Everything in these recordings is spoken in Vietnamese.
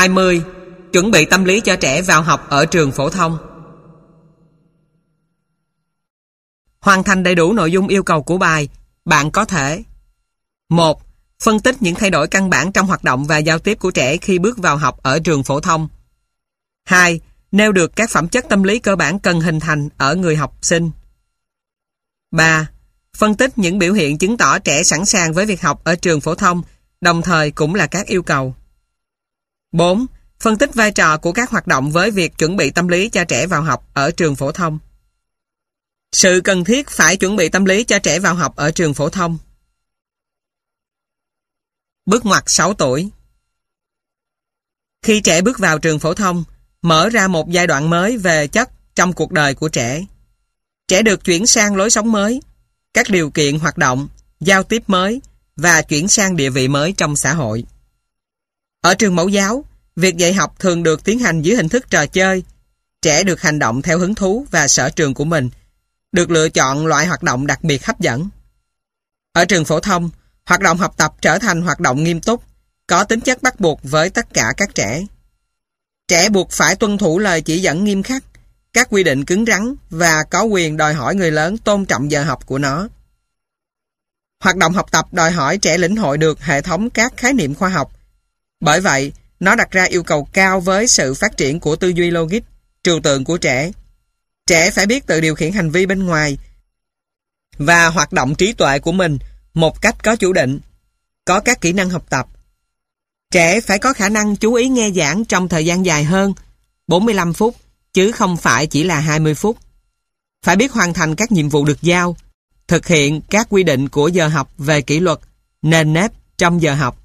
20. Chuẩn bị tâm lý cho trẻ vào học ở trường phổ thông. Hoàn thành đầy đủ nội dung yêu cầu của bài, bạn có thể: 1. Phân tích những thay đổi căn bản trong hoạt động và giao tiếp của trẻ khi bước vào học ở trường phổ thông. 2. Nêu được các phẩm chất tâm lý cơ bản cần hình thành ở người học sinh. 3. Phân tích những biểu hiện chứng tỏ trẻ sẵn sàng với việc học ở trường phổ thông, đồng thời cũng là các yêu cầu. 4. Phân tích vai trò của các hoạt động với việc chuẩn bị tâm lý cho trẻ vào học ở trường phổ thông. Sự cần thiết phải chuẩn bị tâm lý cho trẻ vào học ở trường phổ thông. Bước ngoặt 6 tuổi. Khi trẻ bước vào trường phổ thông, mở ra một giai đoạn mới về chất trong cuộc đời của trẻ. Trẻ được chuyển sang lối sống mới, các điều kiện hoạt động, giao tiếp mới và chuyển sang địa vị mới trong xã hội. Ở trường mẫu giáo, việc dạy học thường được tiến hành dưới hình thức trò chơi. Trẻ được hành động theo hứng thú và sở trường của mình, được lựa chọn loại hoạt động đặc biệt hấp dẫn. Ở trường phổ thông, hoạt động học tập trở thành hoạt động nghiêm túc, có tính chất bắt buộc với tất cả các trẻ. Trẻ buộc phải tuân thủ lời chỉ dẫn nghiêm khắc, các quy định cứng rắn và có quyền đòi hỏi người lớn tôn trọng giờ học của nó. Hoạt động học tập đòi hỏi trẻ lĩnh hội được hệ thống các khái niệm khoa học. Bởi vậy, nó đặt ra yêu cầu cao với sự phát triển của tư duy logic, trừu tượng của trẻ. Trẻ phải biết tự điều khiển hành vi bên ngoài và hoạt động trí tuệ của mình một cách có chủ định, có các kỹ năng học tập. Trẻ phải có khả năng chú ý nghe giảng trong thời gian dài hơn, 45 phút, chứ không phải chỉ là 20 phút. Phải biết hoàn thành các nhiệm vụ được giao, thực hiện các quy định của giờ học về kỷ luật, nền nếp trong giờ học.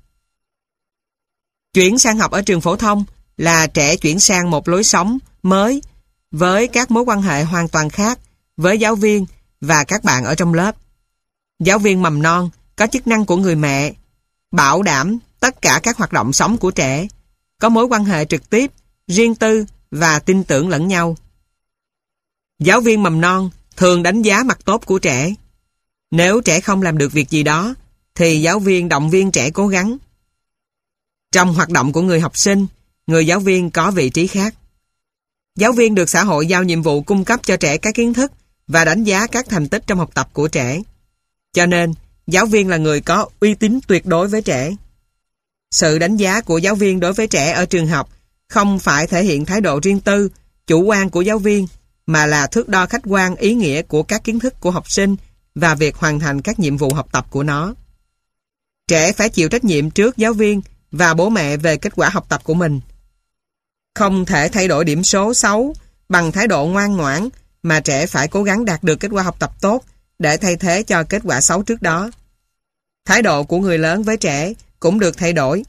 Chuyển sang học ở trường phổ thông là trẻ chuyển sang một lối sống mới với các mối quan hệ hoàn toàn khác với giáo viên và các bạn ở trong lớp. Giáo viên mầm non có chức năng của người mẹ, bảo đảm tất cả các hoạt động sống của trẻ, có mối quan hệ trực tiếp, riêng tư và tin tưởng lẫn nhau. Giáo viên mầm non thường đánh giá mặt tốt của trẻ. Nếu trẻ không làm được việc gì đó, thì giáo viên động viên trẻ cố gắng. Trong hoạt động của người học sinh, người giáo viên có vị trí khác. Giáo viên được xã hội giao nhiệm vụ cung cấp cho trẻ các kiến thức và đánh giá các thành tích trong học tập của trẻ. Cho nên, giáo viên là người có uy tín tuyệt đối với trẻ. Sự đánh giá của giáo viên đối với trẻ ở trường học không phải thể hiện thái độ riêng tư, chủ quan của giáo viên, mà là thước đo khách quan ý nghĩa của các kiến thức của học sinh và việc hoàn thành các nhiệm vụ học tập của nó. Trẻ phải chịu trách nhiệm trước giáo viên và bố mẹ về kết quả học tập của mình. Không thể thay đổi điểm số xấu bằng thái độ ngoan ngoãn, mà trẻ phải cố gắng đạt được kết quả học tập tốt để thay thế cho kết quả xấu trước đó. Thái độ của người lớn với trẻ cũng được thay đổi.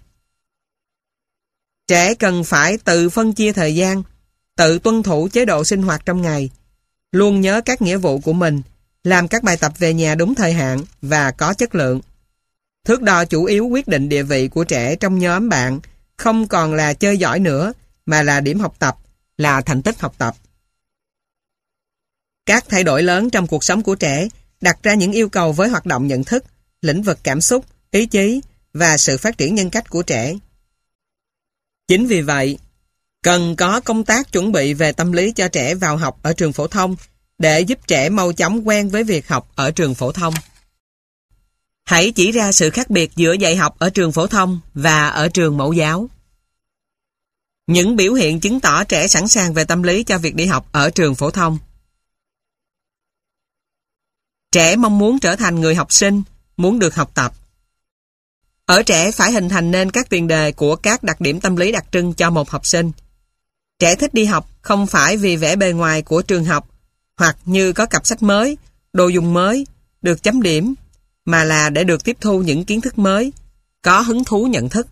Trẻ cần phải tự phân chia thời gian, tự tuân thủ chế độ sinh hoạt trong ngày, luôn nhớ các nghĩa vụ của mình, làm các bài tập về nhà đúng thời hạn và có chất lượng. Thước đo chủ yếu quyết định địa vị của trẻ trong nhóm bạn không còn là chơi giỏi nữa, mà là điểm học tập, là thành tích học tập. Các thay đổi lớn trong cuộc sống của trẻ đặt ra những yêu cầu với hoạt động nhận thức, lĩnh vực cảm xúc, ý chí và sự phát triển nhân cách của trẻ. Chính vì vậy, cần có công tác chuẩn bị về tâm lý cho trẻ vào học ở trường phổ thông để giúp trẻ mau chóng quen với việc học ở trường phổ thông. Hãy chỉ ra sự khác biệt giữa dạy học ở trường phổ thông và ở trường mẫu giáo. Những biểu hiện chứng tỏ trẻ sẵn sàng về tâm lý cho việc đi học ở trường phổ thông. Trẻ mong muốn trở thành người học sinh, muốn được học tập. Ở trẻ phải hình thành nên các tiền đề của các đặc điểm tâm lý đặc trưng cho một học sinh. Trẻ thích đi học không phải vì vẻ bề ngoài của trường học, hoặc như có cặp sách mới, đồ dùng mới, được chấm điểm, mà là để được tiếp thu những kiến thức mới, có hứng thú nhận thức.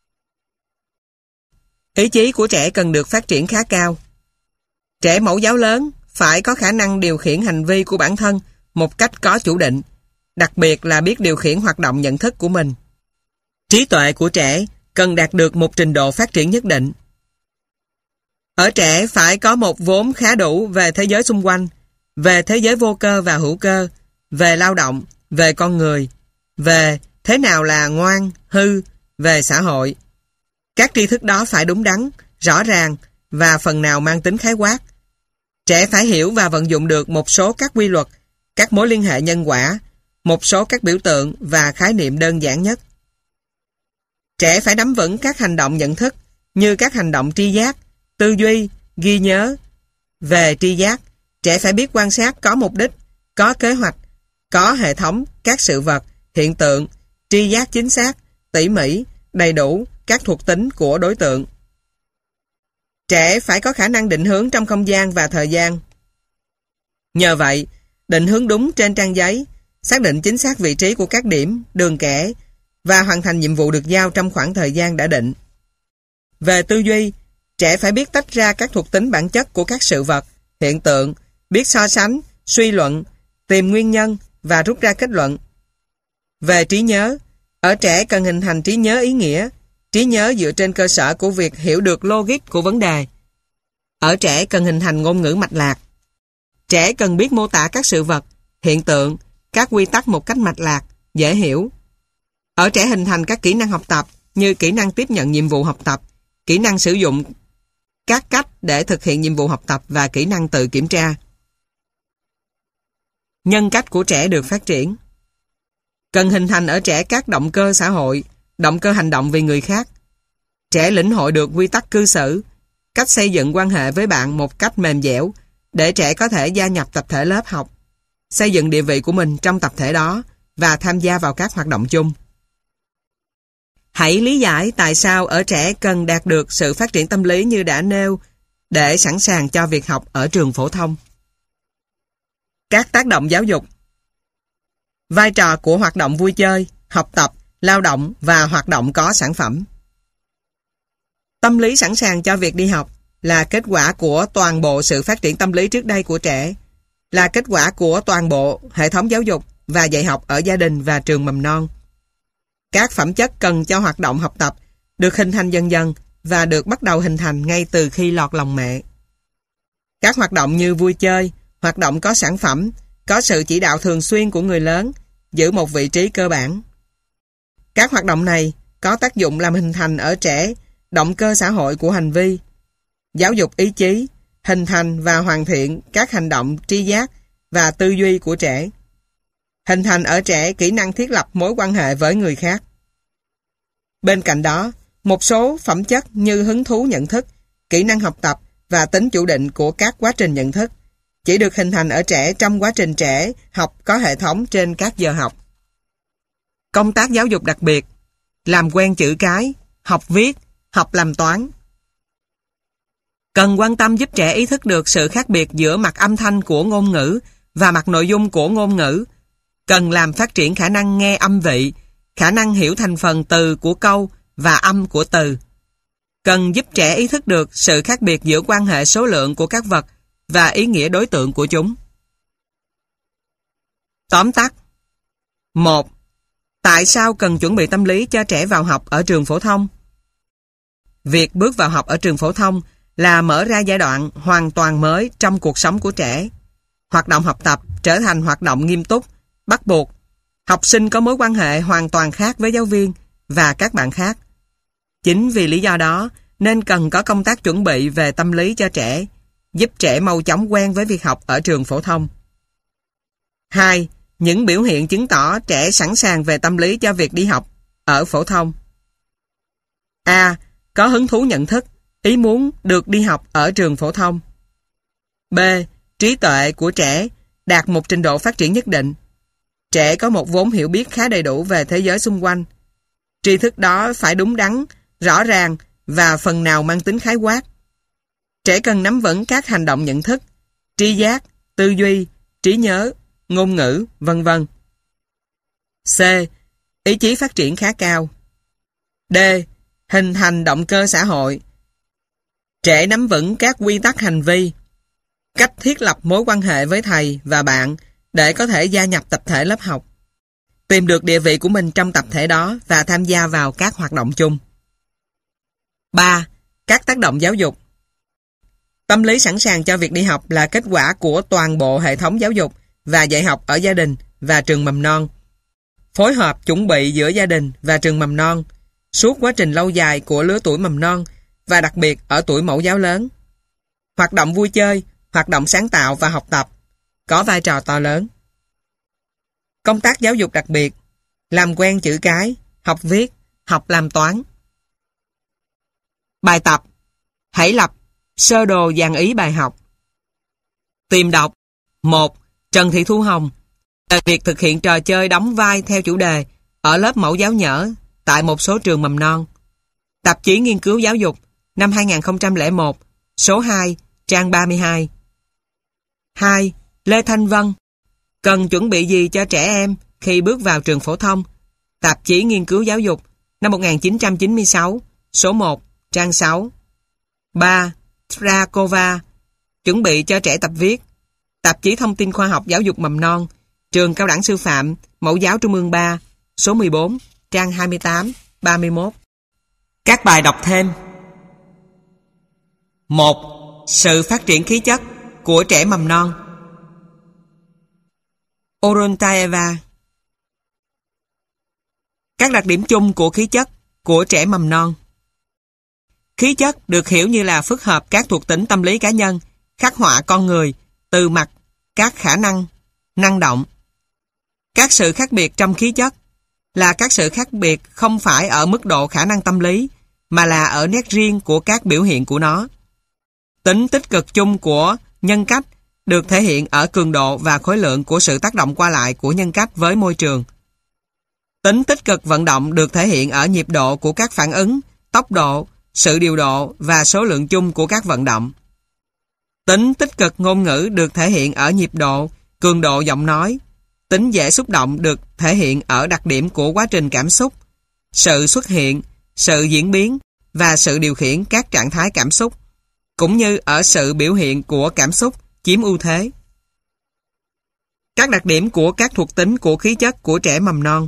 Ý chí của trẻ cần được phát triển khá cao. Trẻ mẫu giáo lớn phải có khả năng điều khiển hành vi của bản thân một cách có chủ định, đặc biệt là biết điều khiển hoạt động nhận thức của mình. Trí tuệ của trẻ cần đạt được một trình độ phát triển nhất định. Ở trẻ phải có một vốn khá đủ về thế giới xung quanh, về thế giới vô cơ và hữu cơ, về lao động, về con người, về thế nào là ngoan, hư, về xã hội. Các tri thức đó phải đúng đắn, rõ ràng và phần nào mang tính khái quát. Trẻ phải hiểu và vận dụng được một số các quy luật, các mối liên hệ nhân quả, một số các biểu tượng và khái niệm đơn giản nhất. Trẻ phải nắm vững các hành động nhận thức như các hành động tri giác, tư duy, ghi nhớ. Về tri giác, trẻ phải biết quan sát có mục đích, có kế hoạch, có hệ thống các sự vật, hiện tượng, tri giác chính xác, tỉ mỉ, đầy đủ các thuộc tính của đối tượng. Trẻ phải có khả năng định hướng trong không gian và thời gian. Nhờ vậy, định hướng đúng trên trang giấy, xác định chính xác vị trí của các điểm, đường kẻ và hoàn thành nhiệm vụ được giao trong khoảng thời gian đã định. Về tư duy, trẻ phải biết tách ra các thuộc tính bản chất của các sự vật, hiện tượng, biết so sánh, suy luận, tìm nguyên nhân và rút ra kết luận. Về trí nhớ, ở trẻ cần hình thành trí nhớ ý nghĩa, trí nhớ dựa trên cơ sở của việc hiểu được logic của vấn đề. Ở trẻ cần hình thành ngôn ngữ mạch lạc. Trẻ cần biết mô tả các sự vật, hiện tượng, các quy tắc một cách mạch lạc, dễ hiểu. Ở trẻ hình thành các kỹ năng học tập như kỹ năng tiếp nhận nhiệm vụ học tập, kỹ năng sử dụng các cách để thực hiện nhiệm vụ học tập và kỹ năng tự kiểm tra. Nhân cách của trẻ được phát triển. Cần hình thành ở trẻ các động cơ xã hội, động cơ hành động vì người khác. Trẻ lĩnh hội được quy tắc cư xử, cách xây dựng quan hệ với bạn một cách mềm dẻo để trẻ có thể gia nhập tập thể lớp học, xây dựng địa vị của mình trong tập thể đó và tham gia vào các hoạt động chung. Hãy lý giải tại sao ở trẻ cần đạt được sự phát triển tâm lý như đã nêu để sẵn sàng cho việc học ở trường phổ thông. Các tác động giáo dục. Vai trò của hoạt động vui chơi, học tập, lao động và hoạt động có sản phẩm. Tâm lý sẵn sàng cho việc đi học là kết quả của toàn bộ sự phát triển tâm lý trước đây của trẻ, là kết quả của toàn bộ hệ thống giáo dục và dạy học ở gia đình và trường mầm non. Các phẩm chất cần cho hoạt động học tập được hình thành dần dần và được bắt đầu hình thành ngay từ khi lọt lòng mẹ. Các hoạt động như vui chơi, hoạt động có sản phẩm, có sự chỉ đạo thường xuyên của người lớn, giữ một vị trí cơ bản. Các hoạt động này có tác dụng làm hình thành ở trẻ động cơ xã hội của hành vi, giáo dục ý chí, hình thành và hoàn thiện các hành động tri giác và tư duy của trẻ. Hình thành ở trẻ kỹ năng thiết lập mối quan hệ với người khác. Bên cạnh đó, một số phẩm chất như hứng thú nhận thức, kỹ năng học tập và tính chủ định của các quá trình nhận thức chỉ được hình thành ở trẻ trong quá trình trẻ học có hệ thống trên các giờ học. Công tác giáo dục đặc biệt, làm quen chữ cái, học viết, học làm toán. Cần quan tâm giúp trẻ ý thức được sự khác biệt giữa mặt âm thanh của ngôn ngữ và mặt nội dung của ngôn ngữ. Cần làm phát triển khả năng nghe âm vị, khả năng hiểu thành phần từ của câu và âm của từ. Cần giúp trẻ ý thức được sự khác biệt giữa quan hệ số lượng của các vật và ý nghĩa đối tượng của chúng. Tóm tắt. 1. Tại sao cần chuẩn bị tâm lý cho trẻ vào học ở trường phổ thông? Việc bước vào học ở trường phổ thông là mở ra giai đoạn hoàn toàn mới trong cuộc sống của trẻ. Hoạt động học tập trở thành hoạt động nghiêm túc, bắt buộc. Học sinh có mối quan hệ hoàn toàn khác với giáo viên và các bạn khác. Chính vì lý do đó nên cần có công tác chuẩn bị về tâm lý cho trẻ, giúp trẻ mau chóng quen với việc học ở trường phổ thông. 2. Những biểu hiện chứng tỏ trẻ sẵn sàng về tâm lý cho việc đi học ở phổ thông. A. Có hứng thú nhận thức, ý muốn được đi học ở trường phổ thông. B. Trí tuệ của trẻ đạt một trình độ phát triển nhất định. Trẻ có một vốn hiểu biết khá đầy đủ về thế giới xung quanh. Tri thức đó phải đúng đắn, rõ ràng và phần nào mang tính khái quát. Trẻ cần nắm vững các hành động nhận thức, tri giác, tư duy, trí nhớ, ngôn ngữ, vân vân. C. Ý chí phát triển khá cao. D. Hình thành động cơ xã hội. Trẻ nắm vững các quy tắc hành vi, cách thiết lập mối quan hệ với thầy và bạn để có thể gia nhập tập thể lớp học, tìm được địa vị của mình trong tập thể đó và tham gia vào các hoạt động chung. 3. Các tác động giáo dục. Tâm lý sẵn sàng cho việc đi học là kết quả của toàn bộ hệ thống giáo dục và dạy học ở gia đình và trường mầm non. Phối hợp chuẩn bị giữa gia đình và trường mầm non, suốt quá trình lâu dài của lứa tuổi mầm non và đặc biệt ở tuổi mẫu giáo lớn. Hoạt động vui chơi, hoạt động sáng tạo và học tập có vai trò to lớn. Công tác giáo dục đặc biệt, làm quen chữ cái, học viết, học làm toán. Bài tập. Hãy lập sơ đồ dàn ý bài học. Tìm đọc. 1. Trần Thị Thu Hồng. Về việc thực hiện trò chơi đóng vai theo chủ đề ở lớp mẫu giáo nhỡ tại một số trường mầm non. Tạp chí Nghiên cứu Giáo dục năm 2001, số 2, trang 32. 2. Lê Thanh Vân. Cần chuẩn bị gì cho trẻ em khi bước vào trường phổ thông? Tạp chí Nghiên cứu Giáo dục năm 1996, số 1, trang 6. 3. Strakova. Chuẩn bị cho trẻ tập viết. Tạp chí Thông tin Khoa học Giáo dục mầm non, Trường Cao đẳng Sư phạm, Mẫu giáo Trung ương 3, số 14, trang 28, 31. Các bài đọc thêm. 1. Sự phát triển khí chất của trẻ mầm non. Orontaeva. Các đặc điểm chung của khí chất của trẻ mầm non. Khí chất được hiểu như là phức hợp các thuộc tính tâm lý cá nhân, khắc họa con người từ mặt các khả năng, năng động. Các sự khác biệt trong khí chất là các sự khác biệt không phải ở mức độ khả năng tâm lý, mà là ở nét riêng của các biểu hiện của nó. Tính tích cực chung của nhân cách được thể hiện ở cường độ và khối lượng của sự tác động qua lại của nhân cách với môi trường. Tính tích cực vận động được thể hiện ở nhịp độ của các phản ứng, tốc độ, sự điều độ và số lượng chung của các vận động. Tính tích cực ngôn ngữ được thể hiện ở nhịp độ, cường độ giọng nói. Tính dễ xúc động được thể hiện ở đặc điểm của quá trình cảm xúc, sự xuất hiện, sự diễn biến và sự điều khiển các trạng thái cảm xúc, cũng như ở sự biểu hiện của cảm xúc chiếm ưu thế. Các đặc điểm của các thuộc tính của khí chất của trẻ mầm non.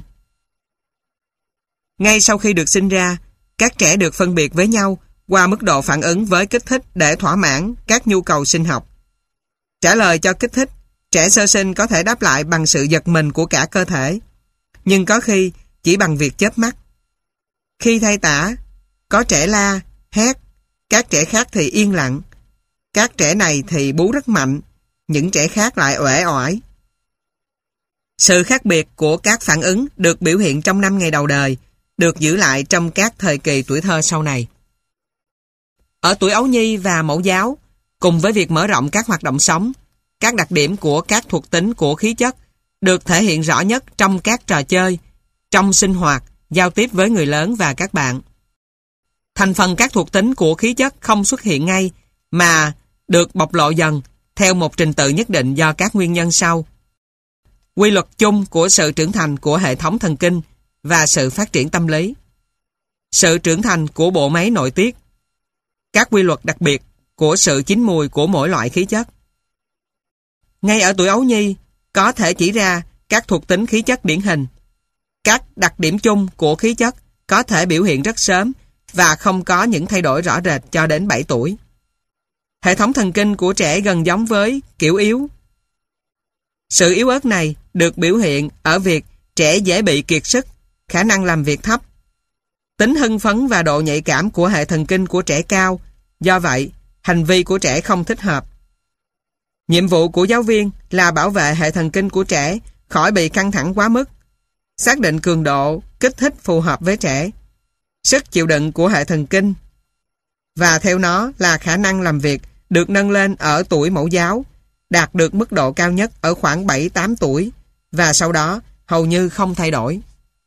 Ngay sau khi được sinh ra, các trẻ được phân biệt với nhau qua mức độ phản ứng với kích thích để thỏa mãn các nhu cầu sinh học. Trả lời cho kích thích, trẻ sơ sinh có thể đáp lại bằng sự giật mình của cả cơ thể, nhưng có khi chỉ bằng việc chớp mắt. Khi thay tả, có trẻ la, hét, các trẻ khác thì yên lặng. Các trẻ này thì bú rất mạnh, những trẻ khác lại uể oải. Sự khác biệt của các phản ứng được biểu hiện trong 5 ngày đầu đời, được giữ lại trong các thời kỳ tuổi thơ sau này. Ở tuổi ấu nhi và mẫu giáo, cùng với việc mở rộng các hoạt động sống, các đặc điểm của các thuộc tính của khí chất được thể hiện rõ nhất trong các trò chơi, trong sinh hoạt, giao tiếp với người lớn và các bạn. Thành phần các thuộc tính của khí chất không xuất hiện ngay, mà được bộc lộ dần theo một trình tự nhất định do các nguyên nhân sau. Quy luật chung của sự trưởng thành của hệ thống thần kinh và sự phát triển tâm lý. Sự trưởng thành của bộ máy nội tiết. Các quy luật đặc biệt của sự chín mùi của mỗi loại khí chất. Ngay ở tuổi ấu nhi, có thể chỉ ra các thuộc tính khí chất điển hình. Các đặc điểm chung của khí chất có thể biểu hiện rất sớm và không có những thay đổi rõ rệt cho đến 7 tuổi. Hệ thống thần kinh của trẻ gần giống với kiểu yếu. Sự yếu ớt này được biểu hiện ở việc trẻ dễ bị kiệt sức, khả năng làm việc thấp. Tính hưng phấn và độ nhạy cảm của hệ thần kinh của trẻ cao, do vậy, hành vi của trẻ không thích hợp. Nhiệm vụ của giáo viên là bảo vệ hệ thần kinh của trẻ khỏi bị căng thẳng quá mức, xác định cường độ, kích thích phù hợp với trẻ, sức chịu đựng của hệ thần kinh, và theo nó là khả năng làm việc được nâng lên ở tuổi mẫu giáo, đạt được mức độ cao nhất ở khoảng 7-8 tuổi, và sau đó hầu như không thay đổi.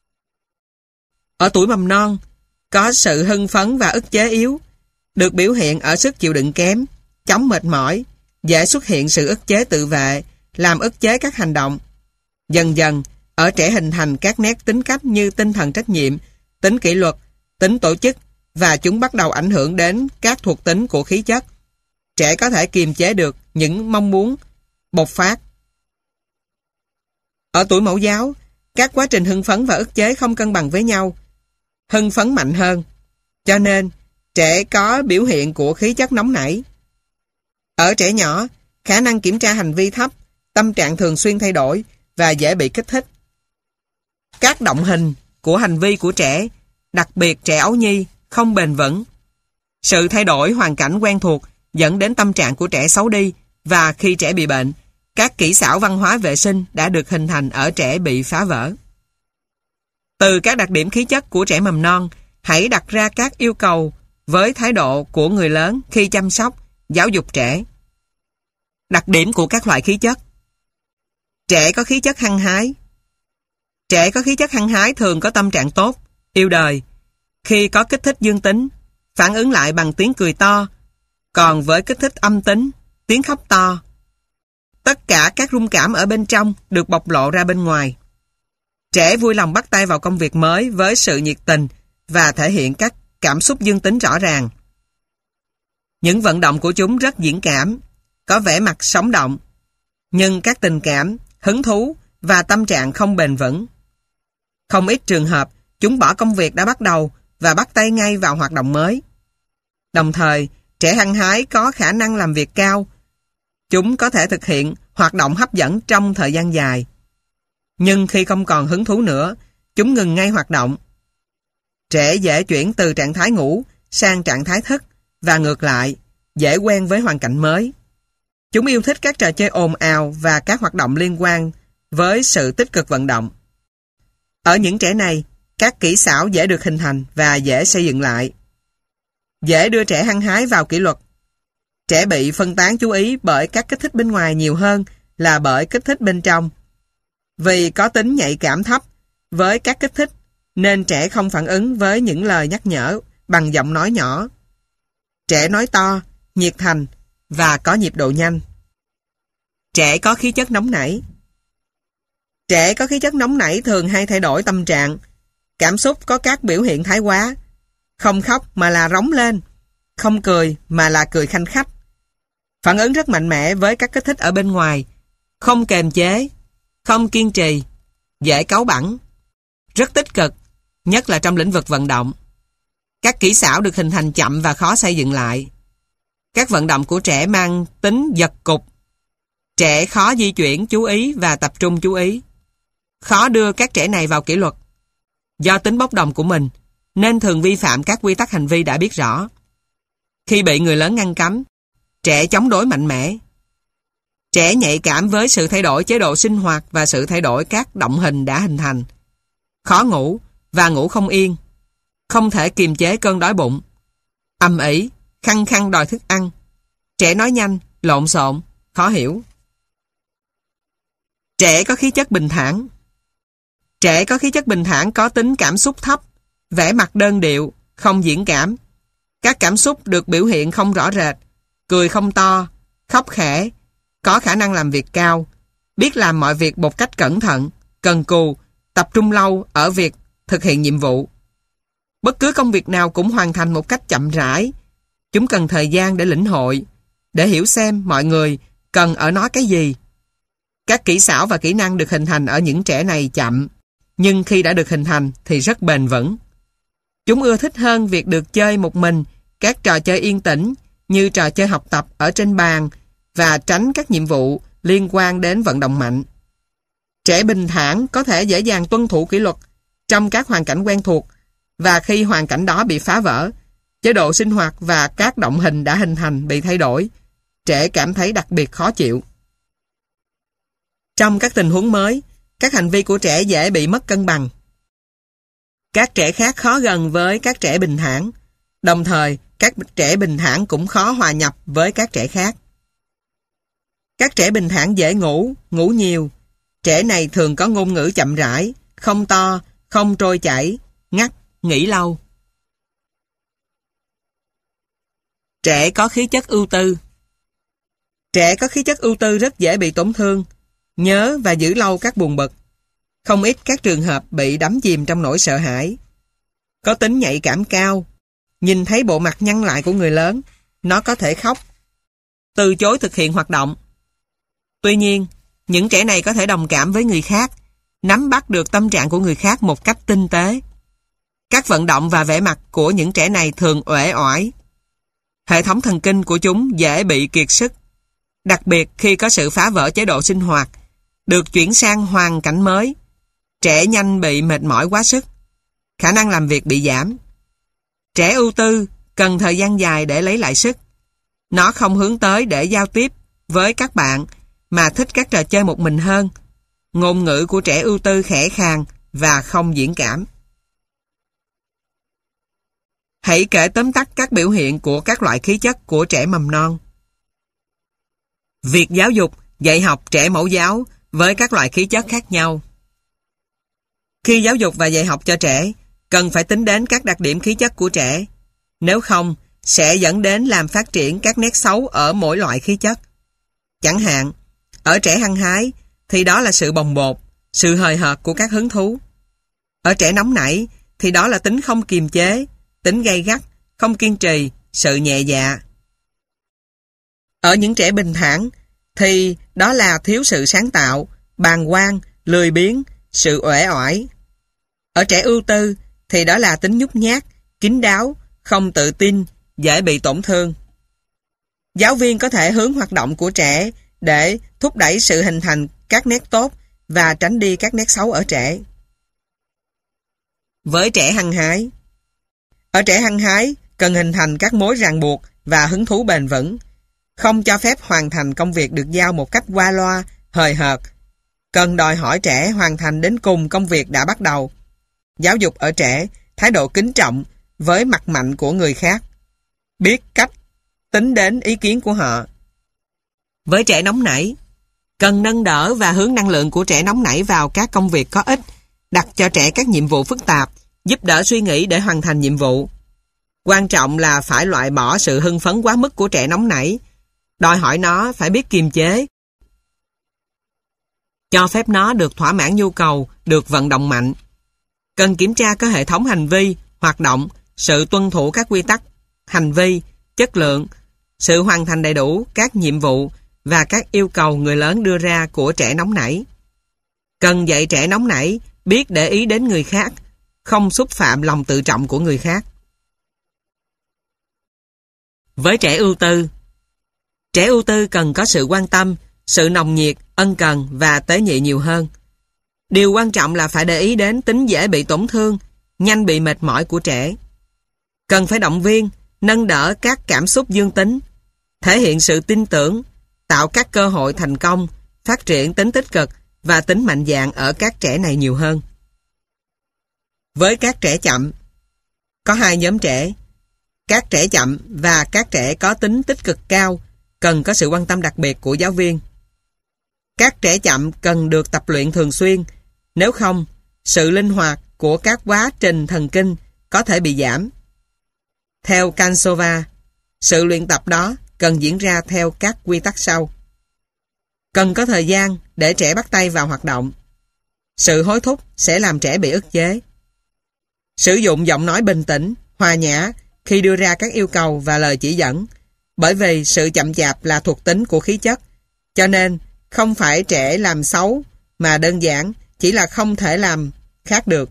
Ở tuổi mầm non, có sự hưng phấn và ức chế yếu, được biểu hiện ở sức chịu đựng kém, chống mệt mỏi, dễ xuất hiện sự ức chế tự vệ, làm ức chế các hành động. Dần dần, ở trẻ hình thành các nét tính cách như tinh thần trách nhiệm, tính kỷ luật, tính tổ chức, và chúng bắt đầu ảnh hưởng đến các thuộc tính của khí chất. Trẻ có thể kiềm chế được những mong muốn bộc phát. Ở tuổi mẫu giáo, các quá trình hưng phấn và ức chế không cân bằng với nhau. Hưng phấn mạnh hơn, cho nên trẻ có biểu hiện của khí chất nóng nảy. Ở trẻ nhỏ, khả năng kiểm tra hành vi thấp, tâm trạng thường xuyên thay đổi và dễ bị kích thích. Các động hình của hành vi của trẻ đặc biệt trẻ ấu nhi, không bền vững. Sự thay đổi hoàn cảnh quen thuộc dẫn đến tâm trạng của trẻ xấu đi, và khi trẻ bị bệnh, các kỹ xảo văn hóa vệ sinh đã được hình thành ở trẻ bị phá vỡ. Từ các đặc điểm khí chất của trẻ mầm non, hãy đặt ra các yêu cầu với thái độ của người lớn khi chăm sóc, giáo dục trẻ. Đặc điểm của các loại khí chất. Trẻ có khí chất hăng hái. Trẻ có khí chất hăng hái thường có tâm trạng tốt, yêu đời. Khi có kích thích dương tính, phản ứng lại bằng tiếng cười to, còn với kích thích âm tính, tiếng khóc to. Tất cả các rung cảm ở bên trong được bộc lộ ra bên ngoài. Trẻ vui lòng bắt tay vào công việc mới với sự nhiệt tình và thể hiện các cảm xúc dương tính rõ ràng. Những vận động của chúng rất diễn cảm, có vẻ mặt sống động, nhưng các tình cảm, hứng thú và tâm trạng không bền vững. Không ít trường hợp, chúng bỏ công việc đã bắt đầu và bắt tay ngay vào hoạt động mới. Đồng thời, trẻ hăng hái có khả năng làm việc cao. Chúng có thể thực hiện hoạt động hấp dẫn trong thời gian dài. Nhưng khi không còn hứng thú nữa, chúng ngừng ngay hoạt động. Trẻ dễ chuyển từ trạng thái ngủ sang trạng thái thức và ngược lại, dễ quen với hoàn cảnh mới. Chúng yêu thích các trò chơi ồn ào và các hoạt động liên quan với sự tích cực vận động. Ở những trẻ này, các kỹ xảo dễ được hình thành và dễ xây dựng lại. Dễ đưa trẻ hăng hái vào kỷ luật. Trẻ bị phân tán chú ý bởi các kích thích bên ngoài nhiều hơn là bởi kích thích bên trong. Vì có tính nhạy cảm thấp với các kích thích, nên trẻ không phản ứng với những lời nhắc nhở bằng giọng nói nhỏ. Trẻ nói to, nhiệt thành và có nhịp độ nhanh. Trẻ có khí chất nóng nảy. Trẻ có khí chất nóng nảy thường hay thay đổi tâm trạng. Cảm xúc có các biểu hiện thái quá. Không khóc mà là rống lên. Không cười mà là cười khanh khách. Phản ứng rất mạnh mẽ với các kích thích ở bên ngoài. Không kềm chế, không kiên trì, dễ cáu bẳn. Rất tích cực, nhất là trong lĩnh vực vận động. Các kỹ xảo được hình thành chậm và khó xây dựng lại. Các vận động của trẻ mang tính giật cục. Trẻ khó di chuyển chú ý và tập trung chú ý. Khó đưa các trẻ này vào kỷ luật. Do tính bốc đồng của mình, nên thường vi phạm các quy tắc hành vi đã biết rõ. Khi bị người lớn ngăn cấm, trẻ chống đối mạnh mẽ. Trẻ nhạy cảm với sự thay đổi chế độ sinh hoạt và sự thay đổi các động hình đã hình thành. Khó ngủ và ngủ không yên. Không thể kiềm chế cơn đói bụng. Ầm ĩ, khăng khăng đòi thức ăn. Trẻ nói nhanh, lộn xộn, khó hiểu. Trẻ có khí chất bình thản. Trẻ có khí chất bình thản có tính cảm xúc thấp, vẻ mặt đơn điệu, không diễn cảm. Các cảm xúc được biểu hiện không rõ rệt, cười không to, khóc khẽ, có khả năng làm việc cao, biết làm mọi việc một cách cẩn thận, cần cù, tập trung lâu ở việc thực hiện nhiệm vụ. Bất cứ công việc nào cũng hoàn thành một cách chậm rãi. Chúng cần thời gian để lĩnh hội, để hiểu xem mọi người cần ở nó cái gì. Các kỹ xảo và kỹ năng được hình thành ở những trẻ này chậm, nhưng khi đã được hình thành thì rất bền vững. Chúng ưa thích hơn việc được chơi một mình các trò chơi yên tĩnh như trò chơi học tập ở trên bàn và tránh các nhiệm vụ liên quan đến vận động mạnh. Trẻ bình thản có thể dễ dàng tuân thủ kỷ luật trong các hoàn cảnh quen thuộc, và khi hoàn cảnh đó bị phá vỡ, chế độ sinh hoạt và các động hình đã hình thành bị thay đổi, trẻ cảm thấy đặc biệt khó chịu. Trong các tình huống mới, các hành vi của trẻ dễ bị mất cân bằng. Các trẻ khác khó gần với các trẻ bình thản, đồng thời các trẻ bình thản cũng khó hòa nhập với các trẻ khác. Các trẻ bình thản dễ ngủ, ngủ nhiều. Trẻ này thường có ngôn ngữ chậm rãi, không to, không trôi chảy, ngắt, nghĩ lâu. Trẻ có khí chất ưu tư. Trẻ có khí chất ưu tư rất dễ bị tổn thương, nhớ và giữ lâu các buồn bực. Không ít các trường hợp bị đắm chìm trong nỗi sợ hãi. Có tính nhạy cảm cao. Nhìn thấy bộ mặt nhăn lại của người lớn, nó có thể khóc. Từ chối thực hiện hoạt động. Tuy nhiên, những trẻ này có thể đồng cảm với người khác, nắm bắt được tâm trạng của người khác một cách tinh tế. Các vận động và vẻ mặt của những trẻ này thường uể oải. Hệ thống thần kinh của chúng dễ bị kiệt sức, đặc biệt khi có sự phá vỡ chế độ sinh hoạt, được chuyển sang hoàn cảnh mới. Trẻ nhanh bị mệt mỏi quá sức. khả năng làm việc bị giảm. Trẻ ưu tư cần thời gian dài để lấy lại sức. Nó không hướng tới để giao tiếp với các bạn mà thích các trò chơi một mình hơn. Ngôn ngữ của trẻ ưu tư khẽ khàng và không diễn cảm. Hãy kể tóm tắt các biểu hiện của các loại khí chất của trẻ mầm non. Việc giáo dục, dạy học trẻ mẫu giáo với các loại khí chất khác nhau. Khi giáo dục và dạy học cho trẻ, cần phải tính đến các đặc điểm khí chất của trẻ. Nếu không, sẽ dẫn đến làm phát triển các nét xấu ở mỗi loại khí chất. Chẳng hạn, ở trẻ hăng hái thì đó là sự bồng bột, sự hời hợt của các hứng thú. Ở trẻ nóng nảy thì đó là tính không kiềm chế, tính gay gắt, không kiên trì, sự nhẹ dạ. Ở những trẻ bình thản thì đó là thiếu sự sáng tạo, bàng quan, lười biếng, sự uể oải. Ở trẻ ưu tư thì đó là tính nhút nhát, kín đáo, không tự tin, dễ bị tổn thương. Giáo viên có thể hướng hoạt động của trẻ để thúc đẩy sự hình thành các nét tốt và tránh đi các nét xấu ở trẻ. Với trẻ hăng hái, ở trẻ hăng hái cần hình thành các mối ràng buộc và hứng thú bền vững, không cho phép hoàn thành công việc được giao một cách qua loa, hời hợt. Cần đòi hỏi trẻ hoàn thành đến cùng công việc đã bắt đầu. Giáo dục ở trẻ thái độ kính trọng với mặt mạnh của người khác, biết cách tính đến ý kiến của họ. Với trẻ nóng nảy, cần nâng đỡ và hướng năng lượng của trẻ nóng nảy vào các công việc có ích, đặt cho trẻ các nhiệm vụ phức tạp, giúp đỡ suy nghĩ để hoàn thành nhiệm vụ. Quan trọng là phải loại bỏ sự hưng phấn quá mức của trẻ nóng nảy, đòi hỏi nó phải biết kiềm chế, cho phép nó được thỏa mãn nhu cầu, được vận động mạnh. Cần kiểm tra có hệ thống hành vi, hoạt động, sự tuân thủ các quy tắc, hành vi, chất lượng, sự hoàn thành đầy đủ các nhiệm vụ và các yêu cầu người lớn đưa ra của trẻ nóng nảy. Cần dạy trẻ nóng nảy biết để ý đến người khác, không xúc phạm lòng tự trọng của người khác. Với trẻ ưu tư, trẻ ưu tư cần có sự quan tâm, sự nồng nhiệt, ân cần và tế nhị nhiều hơn. Điều quan trọng là phải để ý đến tính dễ bị tổn thương, nhanh bị mệt mỏi của trẻ. Cần phải động viên, nâng đỡ các cảm xúc dương tính, thể hiện sự tin tưởng, tạo các cơ hội thành công, phát triển tính tích cực và tính mạnh dạn ở các trẻ này nhiều hơn. Với các trẻ chậm, có hai nhóm trẻ. Các trẻ chậm và các trẻ có tính tích cực cao cần có sự quan tâm đặc biệt của giáo viên. Các trẻ chậm cần được tập luyện thường xuyên, nếu không, sự linh hoạt của các quá trình thần kinh có thể bị giảm. Theo Kansova, sự luyện tập đó cần diễn ra theo các quy tắc sau. Cần có thời gian để trẻ bắt tay vào hoạt động. Sự hối thúc sẽ làm trẻ bị ức chế. Sử dụng giọng nói bình tĩnh, hòa nhã khi đưa ra các yêu cầu và lời chỉ dẫn, bởi vì sự chậm chạp là thuộc tính của khí chất, cho nên không phải trẻ làm xấu, mà đơn giản chỉ là không thể làm khác được.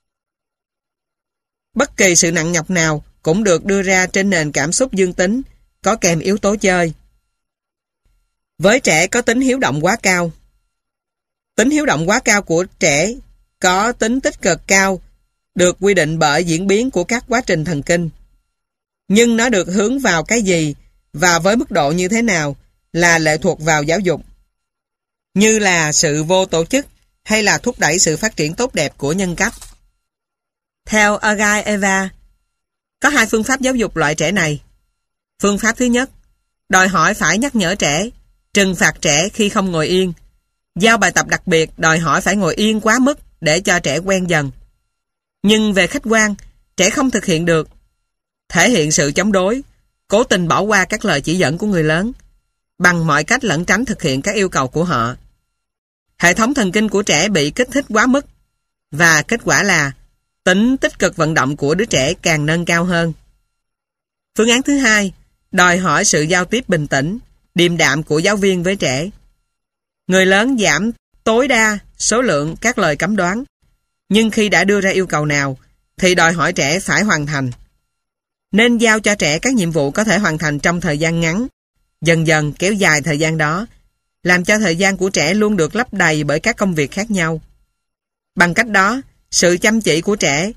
Bất kỳ sự nặng nhọc nào cũng được đưa ra trên nền cảm xúc dương tính, có kèm yếu tố chơi. Với trẻ có tính hiếu động quá cao, tính hiếu động quá cao của trẻ có tính tích cực cao được quy định bởi diễn biến của các quá trình thần kinh. Nhưng nó được hướng vào cái gì và với mức độ như thế nào là lệ thuộc vào giáo dục, như là sự vô tổ chức hay là thúc đẩy sự phát triển tốt đẹp của nhân cách. Theo Agai Eva, có hai phương pháp giáo dục loại trẻ này. Phương pháp thứ nhất, đòi hỏi phải nhắc nhở trẻ, trừng phạt trẻ khi không ngồi yên. Giao bài tập đặc biệt đòi hỏi phải ngồi yên quá mức để cho trẻ quen dần. Nhưng về khách quan, trẻ không thực hiện được. Thể hiện sự chống đối, cố tình bỏ qua các lời chỉ dẫn của người lớn, bằng mọi cách lẩn tránh thực hiện các yêu cầu của họ. Hệ thống thần kinh của trẻ bị kích thích quá mức, và kết quả là tính tích cực vận động của đứa trẻ càng nâng cao hơn. Phương án thứ hai, đòi hỏi sự giao tiếp bình tĩnh, điềm đạm của giáo viên với trẻ. Người lớn giảm tối đa số lượng các lời cấm đoán, nhưng khi đã đưa ra yêu cầu nào, thì đòi hỏi trẻ phải hoàn thành. Nên giao cho trẻ các nhiệm vụ có thể hoàn thành trong thời gian ngắn, dần dần kéo dài thời gian đó, làm cho thời gian của trẻ luôn được lấp đầy bởi các công việc khác nhau. Bằng cách đó, sự chăm chỉ của trẻ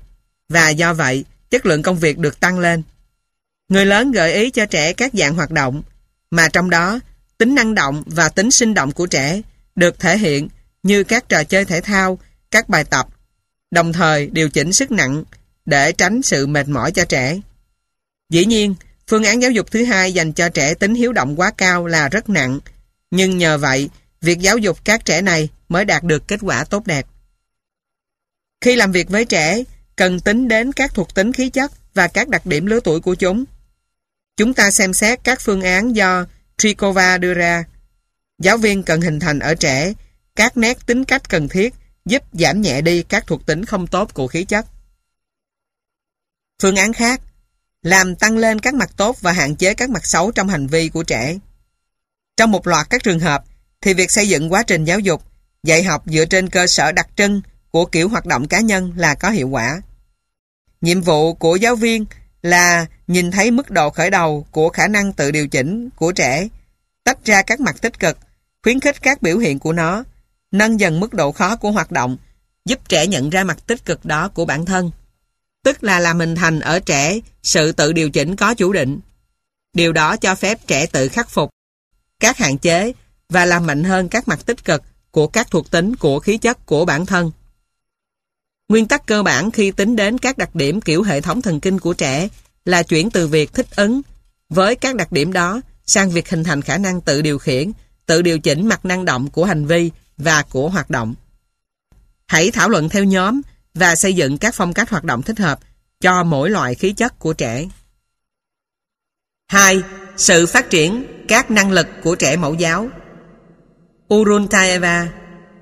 và do vậy, chất lượng công việc được tăng lên. Người lớn gợi ý cho trẻ các dạng hoạt động, mà trong đó, tính năng động và tính sinh động của trẻ được thể hiện như các trò chơi thể thao, các bài tập, đồng thời điều chỉnh sức nặng để tránh sự mệt mỏi cho trẻ. Dĩ nhiên, phương án giáo dục thứ hai dành cho trẻ tính hiếu động quá cao là rất nặng, nhưng nhờ vậy, việc giáo dục các trẻ này mới đạt được kết quả tốt đẹp. Khi làm việc với trẻ, cần tính đến các thuộc tính khí chất và các đặc điểm lứa tuổi của chúng. Chúng ta xem xét các phương án do Trikova đưa ra. Giáo viên cần hình thành ở trẻ các nét tính cách cần thiết giúp giảm nhẹ đi các thuộc tính không tốt của khí chất. Phương án khác, làm tăng lên các mặt tốt và hạn chế các mặt xấu trong hành vi của trẻ. Trong một loạt các trường hợp, thì việc xây dựng quá trình giáo dục, dạy học dựa trên cơ sở đặc trưng của kiểu hoạt động cá nhân là có hiệu quả. Nhiệm vụ của giáo viên là nhìn thấy mức độ khởi đầu của khả năng tự điều chỉnh của trẻ, tách ra các mặt tích cực, khuyến khích các biểu hiện của nó, nâng dần mức độ khó của hoạt động, giúp trẻ nhận ra mặt tích cực đó của bản thân. Tức là làm hình thành ở trẻ sự tự điều chỉnh có chủ định. Điều đó cho phép trẻ tự khắc phục các hạn chế và làm mạnh hơn các mặt tích cực của các thuộc tính của khí chất của bản thân. Nguyên tắc cơ bản khi tính đến các đặc điểm kiểu hệ thống thần kinh của trẻ là chuyển từ việc thích ứng với các đặc điểm đó sang việc hình thành khả năng tự điều khiển, tự điều chỉnh mặt năng động của hành vi và của hoạt động. Hãy thảo luận theo nhóm và xây dựng các phong cách hoạt động thích hợp cho mỗi loại khí chất của trẻ. 2. Sự phát triển các năng lực của trẻ mẫu giáo. Uruntaeva.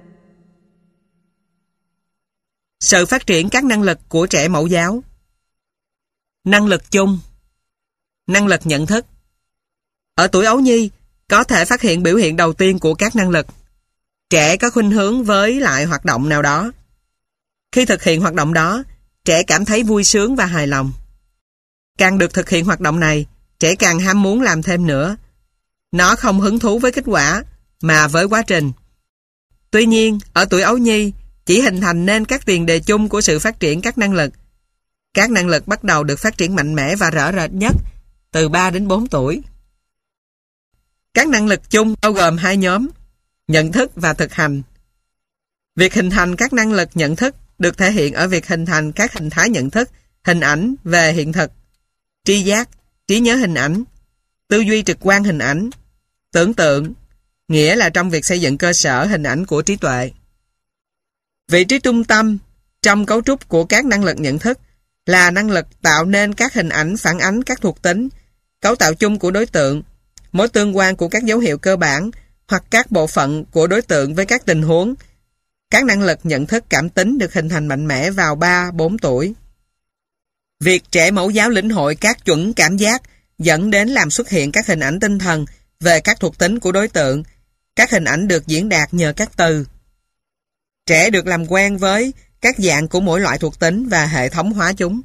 Sự phát triển các năng lực của trẻ mẫu giáo. Năng lực chung. Năng lực nhận thức. Ở tuổi ấu nhi, có thể phát hiện biểu hiện đầu tiên của các năng lực. Trẻ có khuynh hướng với lại hoạt động nào đó. Khi thực hiện hoạt động đó, trẻ cảm thấy vui sướng và hài lòng. Càng được thực hiện hoạt động này, trẻ càng ham muốn làm thêm nữa. Nó không hứng thú với kết quả, mà với quá trình. Tuy nhiên, ở tuổi ấu nhi, chỉ hình thành nên các tiền đề chung của sự phát triển các năng lực. Các năng lực bắt đầu được phát triển mạnh mẽ và rõ rệt nhất từ 3 đến 4 tuổi. Các năng lực chung bao gồm hai nhóm, nhận thức và thực hành. Việc hình thành các năng lực nhận thức được thể hiện ở việc hình thành các hình thái nhận thức, hình ảnh về hiện thực, tri giác, trí nhớ hình ảnh, tư duy trực quan hình ảnh, tưởng tượng, nghĩa là trong việc xây dựng cơ sở hình ảnh của trí tuệ. Vị trí trung tâm trong cấu trúc của các năng lực nhận thức là năng lực tạo nên các hình ảnh phản ánh các thuộc tính, cấu tạo chung của đối tượng, mối tương quan của các dấu hiệu cơ bản hoặc các bộ phận của đối tượng với các tình huống. Các năng lực nhận thức cảm tính được hình thành mạnh mẽ vào 3-4 tuổi. Việc trẻ mẫu giáo lĩnh hội các chuẩn cảm giác dẫn đến làm xuất hiện các hình ảnh tinh thần về các thuộc tính của đối tượng. Các hình ảnh được diễn đạt nhờ các từ. Trẻ được làm quen với các dạng của mỗi loại thuộc tính và hệ thống hóa chúng.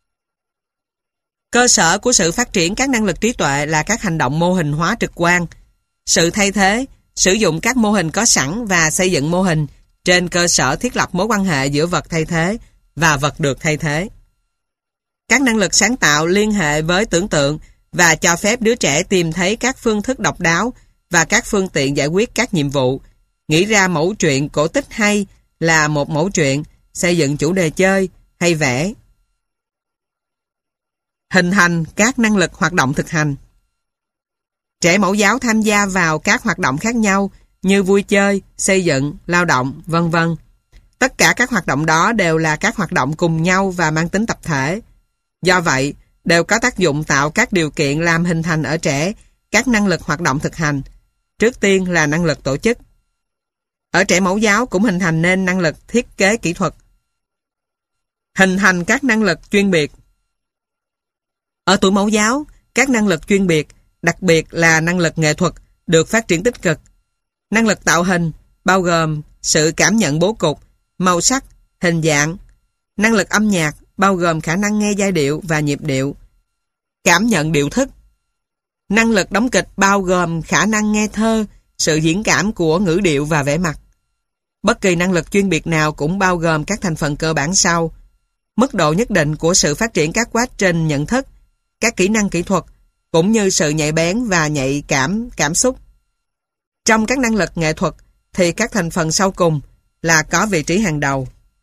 Cơ sở của sự phát triển các năng lực trí tuệ là các hành động mô hình hóa trực quan, sự thay thế, sử dụng các mô hình có sẵn và xây dựng mô hình trên cơ sở thiết lập mối quan hệ giữa vật thay thế và vật được thay thế. Các năng lực sáng tạo liên hệ với tưởng tượng và cho phép đứa trẻ tìm thấy các phương thức độc đáo và các phương tiện giải quyết các nhiệm vụ, nghĩ ra mẫu truyện cổ tích hay là một mẫu truyện, xây dựng chủ đề chơi hay vẽ. Hình thành các năng lực hoạt động thực hành. Trẻ mẫu giáo tham gia vào các hoạt động khác nhau như vui chơi, xây dựng, lao động, vân vân. Tất cả các hoạt động đó đều là các hoạt động cùng nhau và mang tính tập thể. Do vậy, đều có tác dụng tạo các điều kiện làm hình thành ở trẻ các năng lực hoạt động thực hành. Trước tiên là năng lực tổ chức. Ở trẻ mẫu giáo cũng hình thành nên năng lực thiết kế kỹ thuật. Hình thành các năng lực chuyên biệt. Ở tuổi mẫu giáo, các năng lực chuyên biệt, đặc biệt là năng lực nghệ thuật, được phát triển tích cực. Năng lực tạo hình, bao gồm sự cảm nhận bố cục, màu sắc, hình dạng. Năng lực âm nhạc, bao gồm khả năng nghe giai điệu và nhịp điệu. Cảm nhận điệu thức. Năng lực đóng kịch bao gồm khả năng nghe thơ, sự diễn cảm của ngữ điệu và vẻ mặt. Bất kỳ năng lực chuyên biệt nào cũng bao gồm các thành phần cơ bản sau. mức độ nhất định của sự phát triển các quá trình nhận thức, các kỹ năng kỹ thuật, cũng như sự nhạy bén và nhạy cảm xúc. Trong các năng lực nghệ thuật thì các thành phần sau cùng là có vị trí hàng đầu.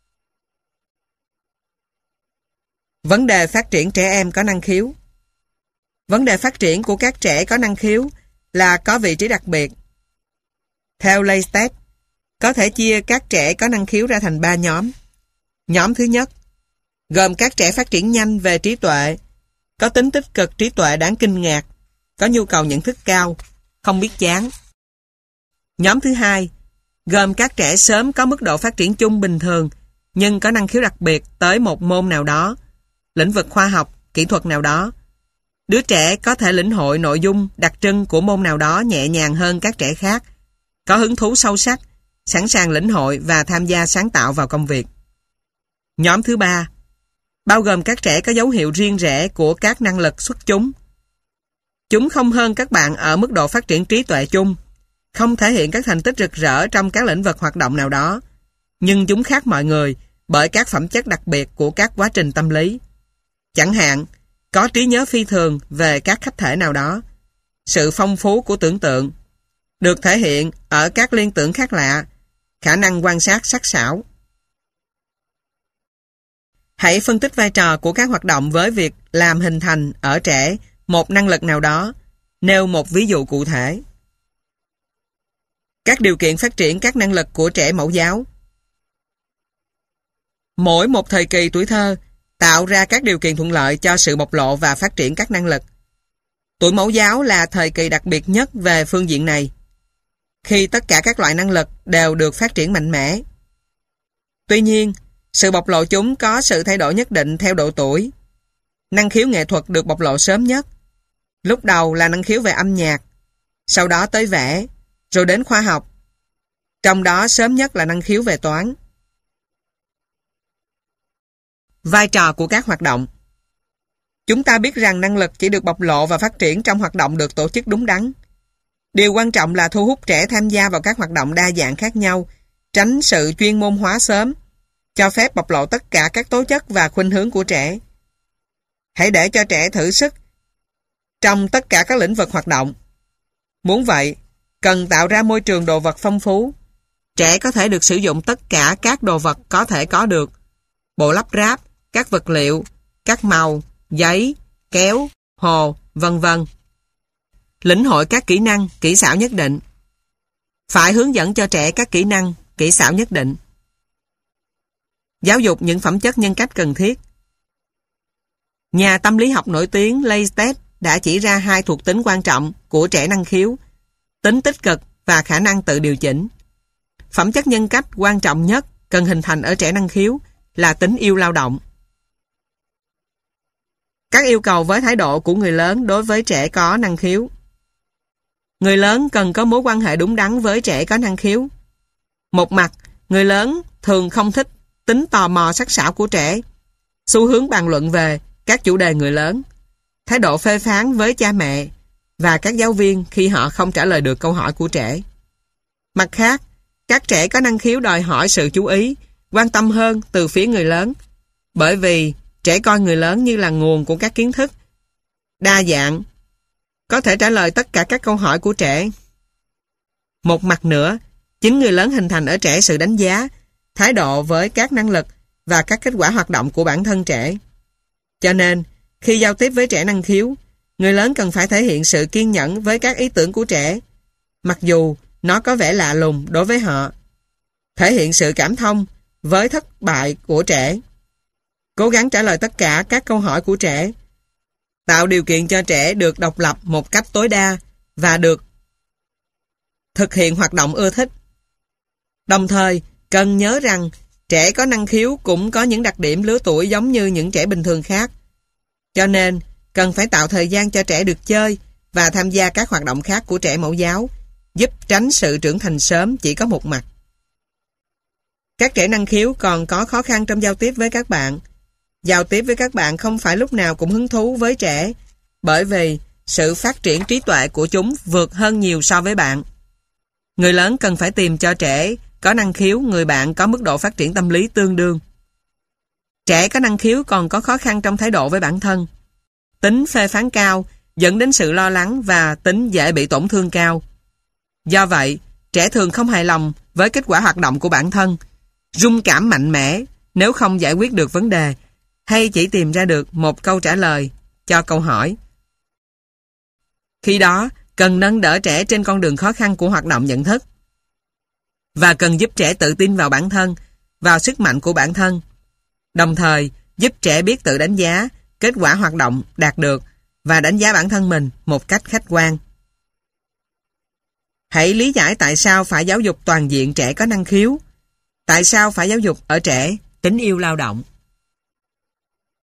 Vấn đề phát triển trẻ em có năng khiếu. Vấn đề phát triển của các trẻ có năng khiếu là có vị trí đặc biệt. Theo Leistet, có thể chia các trẻ có năng khiếu ra thành 3 nhóm. Nhóm thứ nhất, gồm các trẻ phát triển nhanh về trí tuệ, có tính tích cực trí tuệ đáng kinh ngạc, có nhu cầu nhận thức cao, không biết chán. Nhóm thứ hai, gồm các trẻ sớm có mức độ phát triển chung bình thường, nhưng có năng khiếu đặc biệt tới một môn nào đó, lĩnh vực khoa học, kỹ thuật nào đó. Đứa trẻ có thể lĩnh hội nội dung đặc trưng của môn nào đó nhẹ nhàng hơn các trẻ khác, có hứng thú sâu sắc, sẵn sàng lĩnh hội và tham gia sáng tạo vào công việc. Nhóm thứ ba, bao gồm các trẻ có dấu hiệu riêng rẽ của các năng lực xuất chúng. Chúng không hơn các bạn ở mức độ phát triển trí tuệ chung, không thể hiện các thành tích rực rỡ trong các lĩnh vực hoạt động nào đó, nhưng chúng khác mọi người bởi các phẩm chất đặc biệt của các quá trình tâm lý. Chẳng hạn, có trí nhớ phi thường về các khách thể nào đó, sự phong phú của tưởng tượng, được thể hiện ở các liên tưởng khác lạ, khả năng quan sát sắc sảo. Hãy phân tích vai trò của các hoạt động với việc làm hình thành ở trẻ một năng lực nào đó, nêu một ví dụ cụ thể. Các điều kiện phát triển các năng lực của trẻ mẫu giáo. Mỗi một thời kỳ tuổi thơ tạo ra các điều kiện thuận lợi cho sự bộc lộ và phát triển các năng lực. Tuổi mẫu giáo là thời kỳ đặc biệt nhất về phương diện này, khi tất cả các loại năng lực đều được phát triển mạnh mẽ. Tuy nhiên, sự bộc lộ chúng có sự thay đổi nhất định theo độ tuổi. Năng khiếu nghệ thuật được bộc lộ sớm nhất. Lúc đầu là năng khiếu về âm nhạc, sau đó tới vẽ, rồi đến khoa học. Trong đó sớm nhất là năng khiếu về toán. Vai trò của các hoạt động. Chúng ta biết rằng năng lực chỉ được bộc lộ và phát triển trong hoạt động được tổ chức đúng đắn. Điều quan trọng là thu hút trẻ tham gia vào các hoạt động đa dạng khác nhau, tránh sự chuyên môn hóa sớm, cho phép bộc lộ tất cả các tố chất và khuynh hướng của trẻ. Hãy để cho trẻ thử sức trong tất cả các lĩnh vực hoạt động. Muốn vậy, cần tạo ra môi trường đồ vật phong phú. Trẻ có thể được sử dụng tất cả các đồ vật có thể có được: bộ lắp ráp, các vật liệu, các màu, giấy, kéo, hồ, vân vân. Lĩnh hội các kỹ năng, kỹ xảo nhất định. Phải hướng dẫn cho trẻ các kỹ năng, kỹ xảo nhất định. Giáo dục những phẩm chất nhân cách cần thiết. Nhà tâm lý học nổi tiếng Leistet đã chỉ ra 2 thuộc tính quan trọng của trẻ năng khiếu: tính tích cực và khả năng tự điều chỉnh. Phẩm chất nhân cách quan trọng nhất cần hình thành ở trẻ năng khiếu là tính yêu lao động. Các yêu cầu với thái độ của người lớn đối với trẻ có năng khiếu. Người lớn cần có mối quan hệ đúng đắn với trẻ có năng khiếu. Một mặt, người lớn thường không thích tính tò mò sắc sảo của trẻ, xu hướng bàn luận về các chủ đề người lớn, thái độ phê phán với cha mẹ và các giáo viên khi họ không trả lời được câu hỏi của trẻ. Mặt khác, các trẻ có năng khiếu đòi hỏi sự chú ý, quan tâm hơn từ phía người lớn, bởi vì trẻ coi người lớn như là nguồn của các kiến thức đa dạng, có thể trả lời tất cả các câu hỏi của trẻ. Một mặt nữa, chính người lớn hình thành ở trẻ sự đánh giá, thái độ với các năng lực và các kết quả hoạt động của bản thân trẻ. Cho nên, khi giao tiếp với trẻ năng khiếu, người lớn cần phải thể hiện sự kiên nhẫn với các ý tưởng của trẻ, mặc dù nó có vẻ lạ lùng đối với họ. Thể hiện sự cảm thông với thất bại của trẻ. Cố gắng trả lời tất cả các câu hỏi của trẻ. Tạo điều kiện cho trẻ được độc lập một cách tối đa và được thực hiện hoạt động ưa thích. Đồng thời, cần nhớ rằng trẻ có năng khiếu cũng có những đặc điểm lứa tuổi giống như những trẻ bình thường khác. Cho nên, cần phải tạo thời gian cho trẻ được chơi và tham gia các hoạt động khác của trẻ mẫu giáo, giúp tránh sự trưởng thành sớm chỉ có một mặt. Các trẻ năng khiếu còn có khó khăn trong giao tiếp với các bạn. Giao tiếp với các bạn không phải lúc nào cũng hứng thú với trẻ, bởi vì sự phát triển trí tuệ của chúng vượt hơn nhiều so với bạn. Người lớn cần phải tìm cho trẻ có năng khiếu người bạn có mức độ phát triển tâm lý tương đương. Trẻ có năng khiếu còn có khó khăn trong thái độ với bản thân. Tính phê phán cao dẫn đến sự lo lắng và tính dễ bị tổn thương cao. Do vậy, trẻ thường không hài lòng với kết quả hoạt động của bản thân, rung cảm mạnh mẽ nếu không giải quyết được vấn đề, hay chỉ tìm ra được một câu trả lời cho câu hỏi. Khi đó, cần nâng đỡ trẻ trên con đường khó khăn của hoạt động nhận thức, và cần giúp trẻ tự tin vào bản thân, vào sức mạnh của bản thân, đồng thời giúp trẻ biết tự đánh giá kết quả hoạt động đạt được và đánh giá bản thân mình một cách khách quan. Hãy lý giải tại sao phải giáo dục toàn diện trẻ có năng khiếu, tại sao phải giáo dục ở trẻ tính yêu lao động.